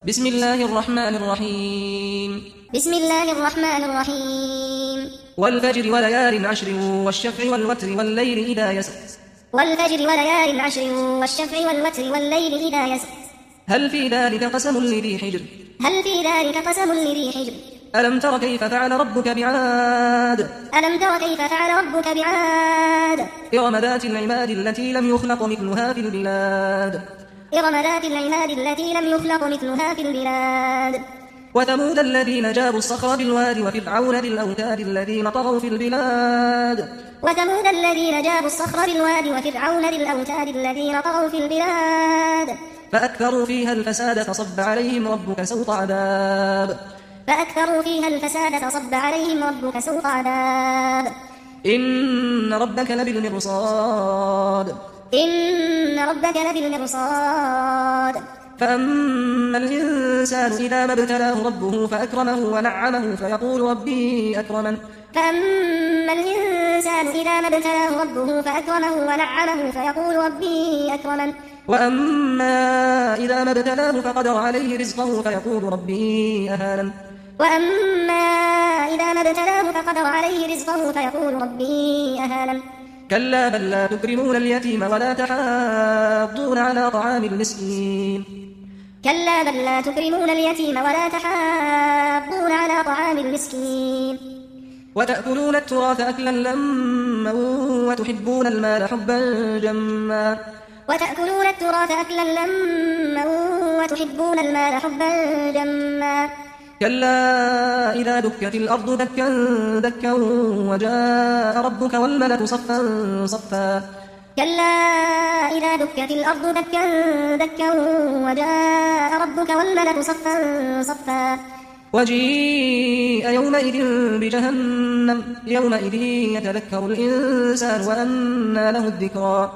بسم الله الرحمن الرحيم بسم الله الرحمن الرحيم والفجر وليال عشر والشفع والوتر والليل إذا يسر والفجر وليال عشر والشفع والوتر والليل إذا يسر هل في ذلك قسم لذي حجر هل في ذلك قسم لذي حجر ألم تر كيف فعل ربك بعاد ألم تر كيف فعل ربك بعاد إرم ذات العماد التي لم يخلق مثلها في البلاد إرم ذات العماد التي لم يخلق مثلها في البلاد وثمود الذين جابوا الصخر بالواد وفرعون ذي الأوتاد الذين طغوا في البلاد وثمود الذين جابوا الصخر بالواد وفرعون ذي الأوتاد الذين طغوا في البلاد فأكثروا فيها الفساد فصب عليهم ربك سوط عذاب فأكثروا فيها الفساد فصب عليهم ربك سوط عذاب إن ربك لبالمرصاد إن ربك لبالمرصاد فأما الإنسان إذا ما ابتلاه ربه فأكرمه ونعمه فيقول ربي أكرمن فأما الإنسان إذا ما ابتلاه ربه فأكرمه ونعمه فيقول ربي أكرمن وأما إذا ما ابتلاه فقدر عليه رزقه فيقول ربي أهانن وأما إذا ما ابتلاه فقدر عليه رزقه فيقول ربي أهانن كلا بل لا تكرمون اليتيم ولا تحاضون على طعام المسكين كلا بل لا تكرمون اليتيم ولا تحاضون على طعام المسكين وتأكلون التراث أكلا لما وتحبون المال حبا جما وتأكلون التراث أكلا لما وتحبون المال حبا جما كلا إذا دكت الأرض دكا دكا وجاء ربك والملك صفا صفا كلا إذا دكت الأرض دكا دكا وجاء ربك والملك صفا صفا وجيء يومئذ بجهنم يومئذ يتذكر الإنسان وأنى له الذكرى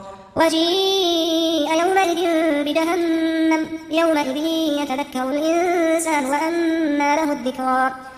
وجيء يومئذ بجهنم يومئذ يتذكر الإنسان وأنى له الذكرى